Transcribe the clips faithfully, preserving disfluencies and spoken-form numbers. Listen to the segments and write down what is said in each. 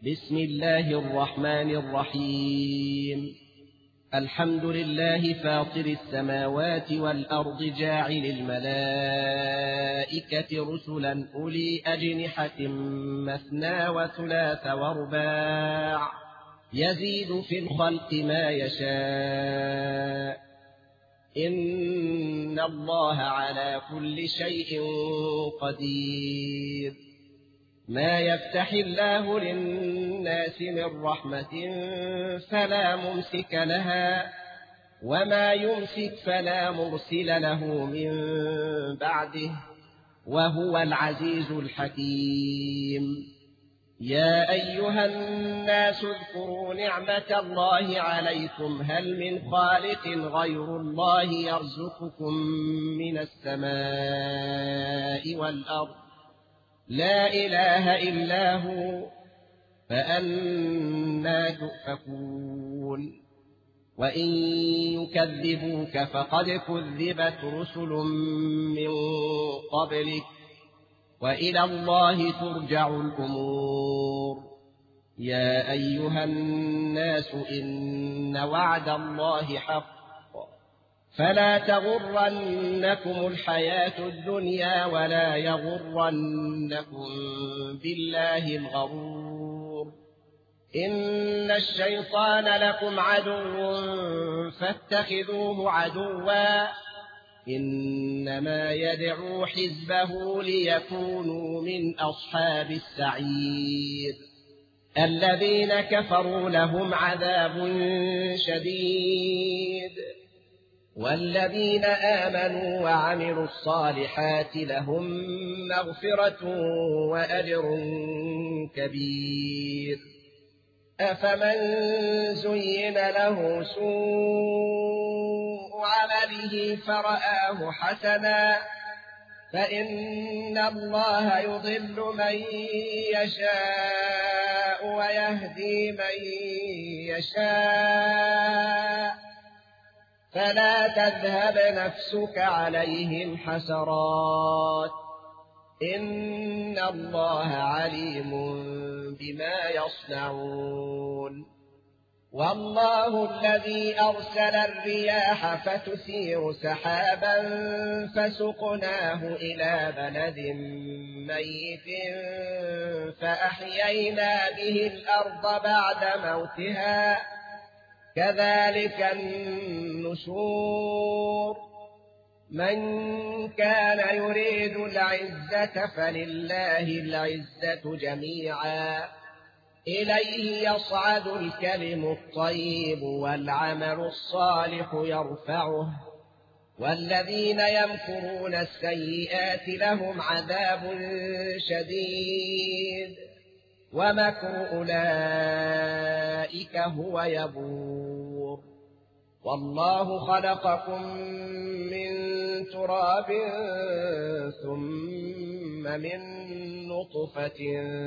بسم الله الرحمن الرحيم. الحمد لله فاطر السماوات والأرض جاعل الملائكة رسلا أولي أجنحة مثنى وثلاث ورباع يزيد في الخلق ما يشاء إن الله على كل شيء قدير. ما يفتح الله للناس من رحمة فلا ممسك لها وما يمسك فلا مرسل له من بعده وهو العزيز الحكيم. يا أيها الناس اذكروا نعمة الله عليكم هل من خالق غير الله يرزقكم من السماء والأرض لا إله إلا هو فأنى تؤفكون. وإن يكذبوك فقد كذبت رسل من قبلك وإلى الله ترجع الأمور. يا أيها الناس إن وعد الله حق فلا تغرنكم الحياة الدنيا ولا يغرنكم بالله الغرور. إن الشيطان لكم عدو فاتخذوه عدوا إنما يدعو حزبه ليكونوا من أصحاب السعير. الذين كفروا لهم عذاب شديد والذين آمنوا وعملوا الصالحات لهم مغفرة وأجر كبير. أفمن زين له سوء عمله فرآه حسنا فإن الله يضل من يشاء ويهدي من يشاء فلا تذهب نفسك عليهم حسرات إن الله عليم بما يصنعون. والله الذي أرسل الرياح فتثير سحابا فسقناه إلى بلد ميت فأحيينا به الأرض بعد موتها كذلك النشور. من كان يريد العزة فلله العزة جميعا إليه يصعد الكلم الطيب والعمل الصالح يرفعه والذين يمكرون السيئات لهم عذاب شديد ومكر أولئك هو يبور. والله خلقكم من تراب ثم من نطفة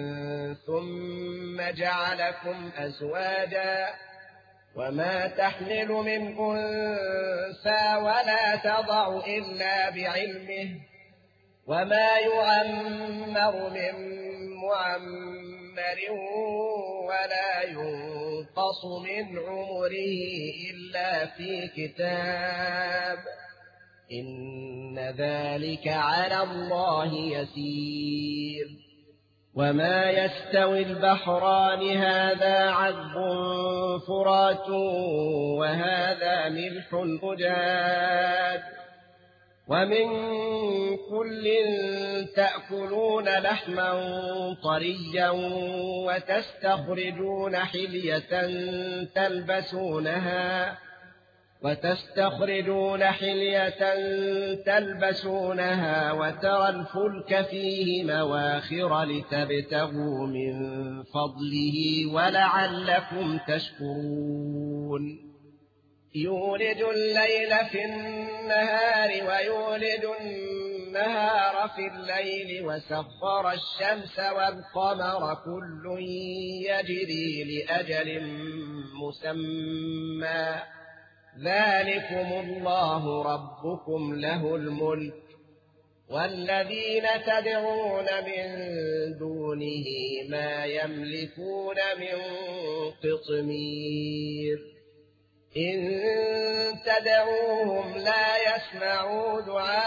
ثم جعلكم أزواجا وما تحمل من أنثى ولا تضع إلا بعلمه وما يعمر من معمر ولا ينقص من عمره إلا في كتاب إن ذلك على الله يسير. وما يستوي البحران هذا عذب فرات وهذا ملح أجاج ومن كل تأكلون لحما طريا وتستخرجون حلية تلبسونها وتستخرجون حلية تلبسونها وترى الفلك فيه مواخر لتبتغوا من فضله ولعلكم تشكرون. يولج الليل في النهار ويولج النهار في الليل وسخر الشمس والقمر كل يجري لأجل مسمى ذلكم الله ربكم له الملك والذين تدعون من دونه ما يملكون من قطمير إن تدعوهم لا يسمعوا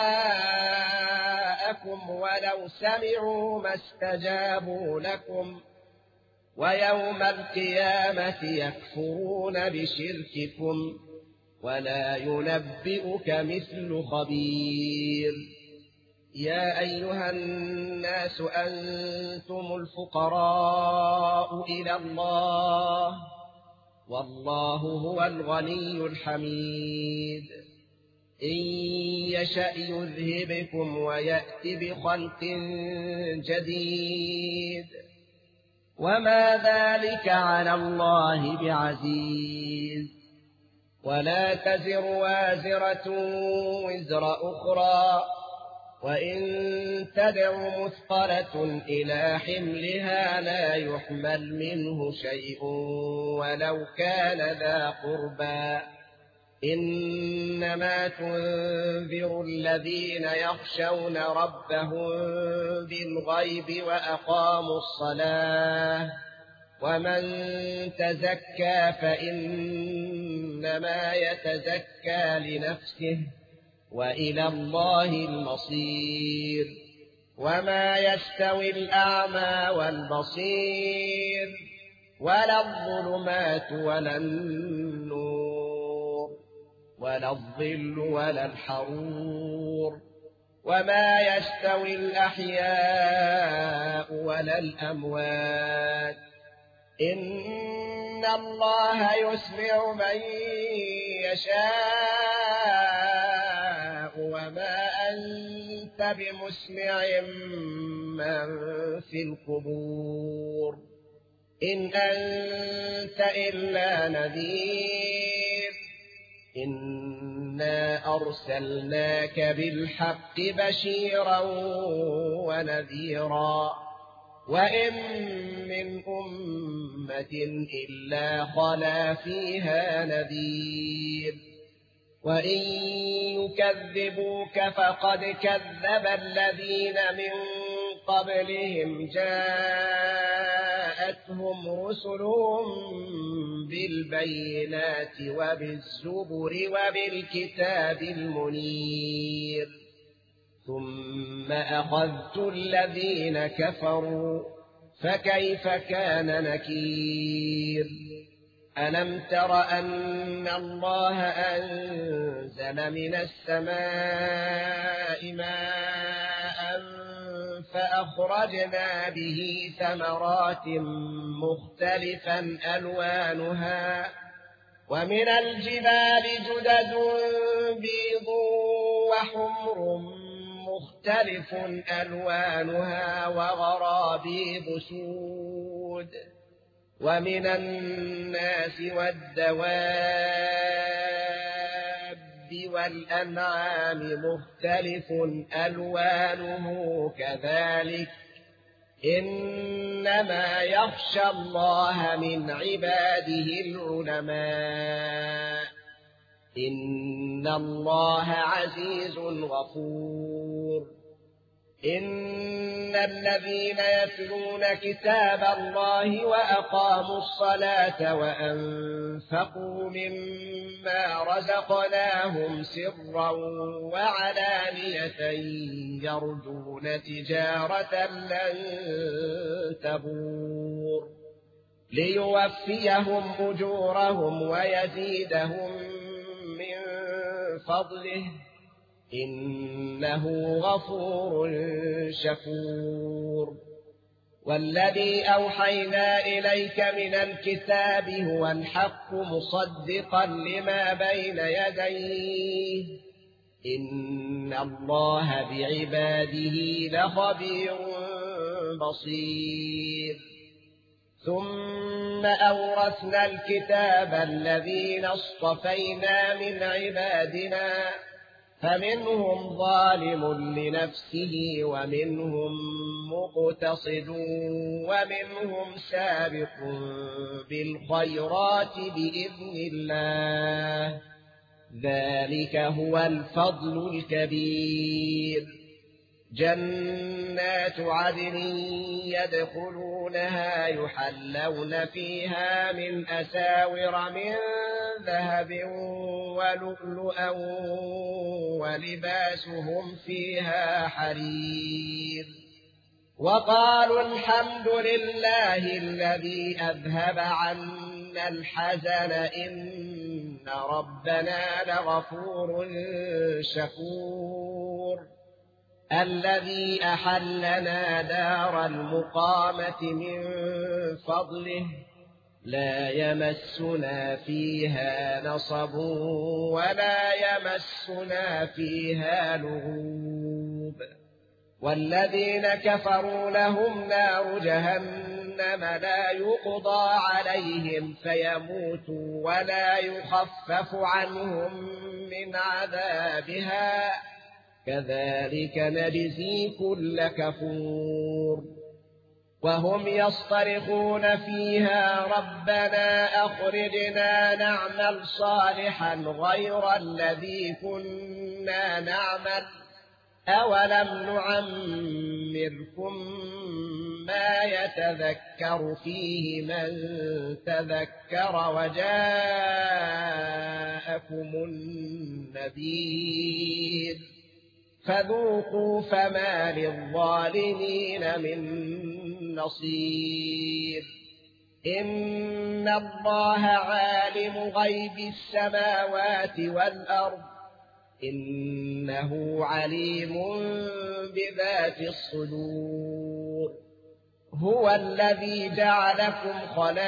دعاءكم ولو سمعوا ما استجابوا لكم ويوم القيامة يكفرون بشرككم ولا ينبئك مثل خبير يا أيها الناس أنتم الفقراء إلى الله والله هو الغني الحميد إن يشأ يذهبكم ويأت بخلق جديد وما ذلك على الله بعزيز ولا تزر وازرة وزر أخرى وإن تدع مثقلة إلى حملها لا يحمل منه شيء ولو كان ذا قربى إنما تنذر الذين يخشون ربهم بالغيب وأقاموا الصلاة ومن تزكى فإنما يتزكى لنفسه وإلى الله المصير وما يستوي الأعمى والبصير ولا الظلمات ولا النور ولا الظل ولا الحرور وما يستوي الأحياء ولا الأموات إن الله يسمع من يشاء وما أنت بمسمع من في القبور إن أنت إلا نذير إنا أرسلناك بالحق بشيرا ونذيرا وإن من أمة إلا خلا فيها نذير وإن يكذبوك فقد كذب الذين من قبلهم جاءتهم رسلهم بالبينات وبالزبر وبالكتاب المنير ثم أخذت الذين كفروا فكيف كان نكير ألم تر أن الله أنزل من السماء ماء فأخرجنا به ثمرات مختلفا ألوانها ومن الجبال جدد بيض وحمر مختلف ألوانها وغرابيب سود ومن الناس والدواب والأنعام مختلف ألوانه كذلك إنما يخشى الله من عباده العلماء إن الله عزيز غفور إن الذين يتلون كتاب الله وأقاموا الصلاة وأنفقوا مما رزقناهم سرا وعلانية يرجون تجارة لن تبور ليوفيهم أجورهم ويزيدهم من فضله إنه غفور شكور والذي أوحينا إليك من الكتاب هو الحق مصدقا لما بين يديه إن الله بعباده لخبير بصير ثم أورثنا الكتاب الذين اصطفينا من عبادنا فمنهم ظالم لنفسه ومنهم مقتصد ومنهم سابق بالخيرات بإذن الله ذلك هو الفضل الكبير جنات عدن يدخلونها يحلون فيها من أساور من ذهب ولؤلؤا ولباسهم فيها حرير وقالوا الحمد لله الذي أذهب عنا الحزن إن ربنا لغفور شكور الذي أحلنا دار المقامة من فضله لا يمسنا فيها نصب ولا يمسنا فيها لغوب والذين كفروا لهم نار جهنم لا يقضى عليهم فيموتوا ولا يخفف عنهم من عذابها كذلك نجزي كل كفور وهم يصطرخون فيها ربنا أخرجنا نعمل صالحا غير الذي كنا نعمل أولم نعمركم ما يتذكر فيه من تذكر وجاءكم النذير فذوقوا فما للظالمين من نصير إن الله عالم غيب السماوات والأرض إنه عليم بذات الصدور هو الذي جعلكم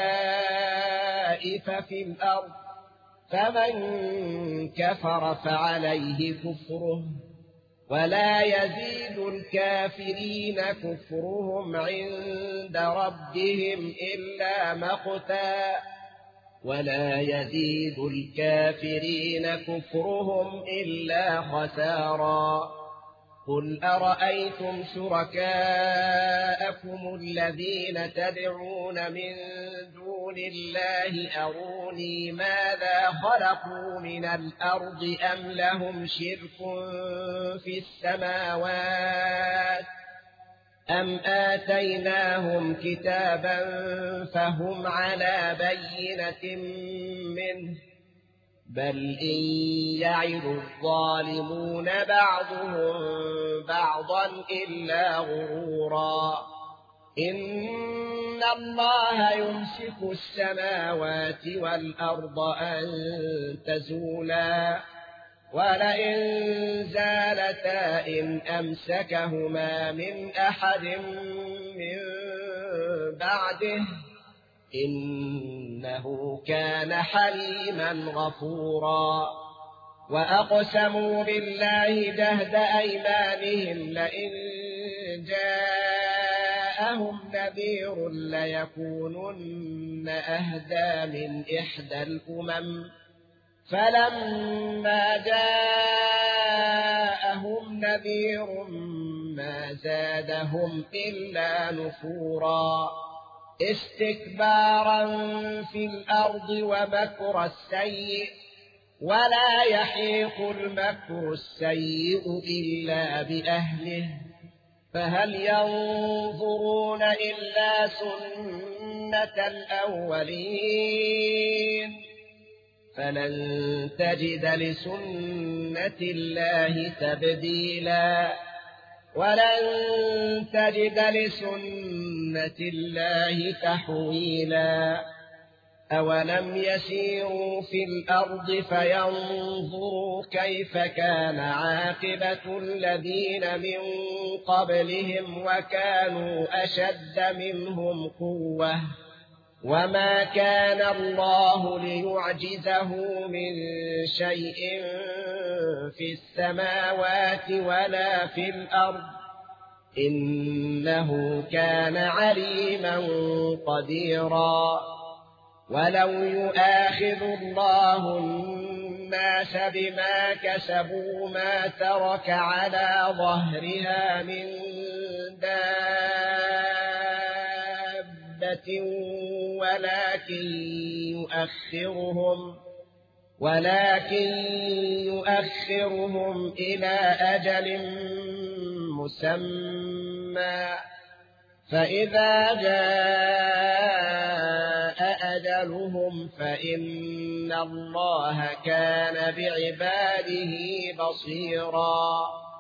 خلائف في الأرض فمن كفر فعليه كفره ولا يزيد الكافرين كفرهم عند ربهم إلا مقتا ولا يزيد الكافرين كفرهم إلا خسارا قل أرأيتم شركاءكم الذين تدعون من دون الله أروني ماذا خلقوا من الأرض أم لهم شرك في السماوات أم آتيناهم كتابا فهم على بينة منه بل إن يعد الظالمون بعضهم بعضا إلا غرورا إن الله يمسك السماوات والأرض أن تزولا ولئن زالتا إن أمسكهما من أحد من بعده إنه كان حليما غفورا وأقسموا بالله جهد أيمانهم لئن جاءهم نذير ليكونن أهدى من إحدى الأمم فلما جاءهم نذير ما زادهم إلا نفورا استكبارا في الأرض ومكر السيء ولا يحيق المكر السيء إلا بأهله فهل ينظرون إلا سنة الأولين فلن تجد لسنة الله تبديلا ولن تجد لسنة الله تحويلا أولم يسيروا في الأرض فينظروا كيف كان عاقبة الذين من قبلهم وكانوا أشد منهم قوة وما كان الله ليعجزه من شيء في السماوات ولا في الأرض إنه كان عليما قديرا ولو يؤاخذ الله الناس بما كسبوا ما ترك على ظهرها من دابة ولكن يؤخرهم ولكن يؤخرهم إلى أجل مسمى فإذا جاء أجلهم فإن الله كان بعباده بصيرا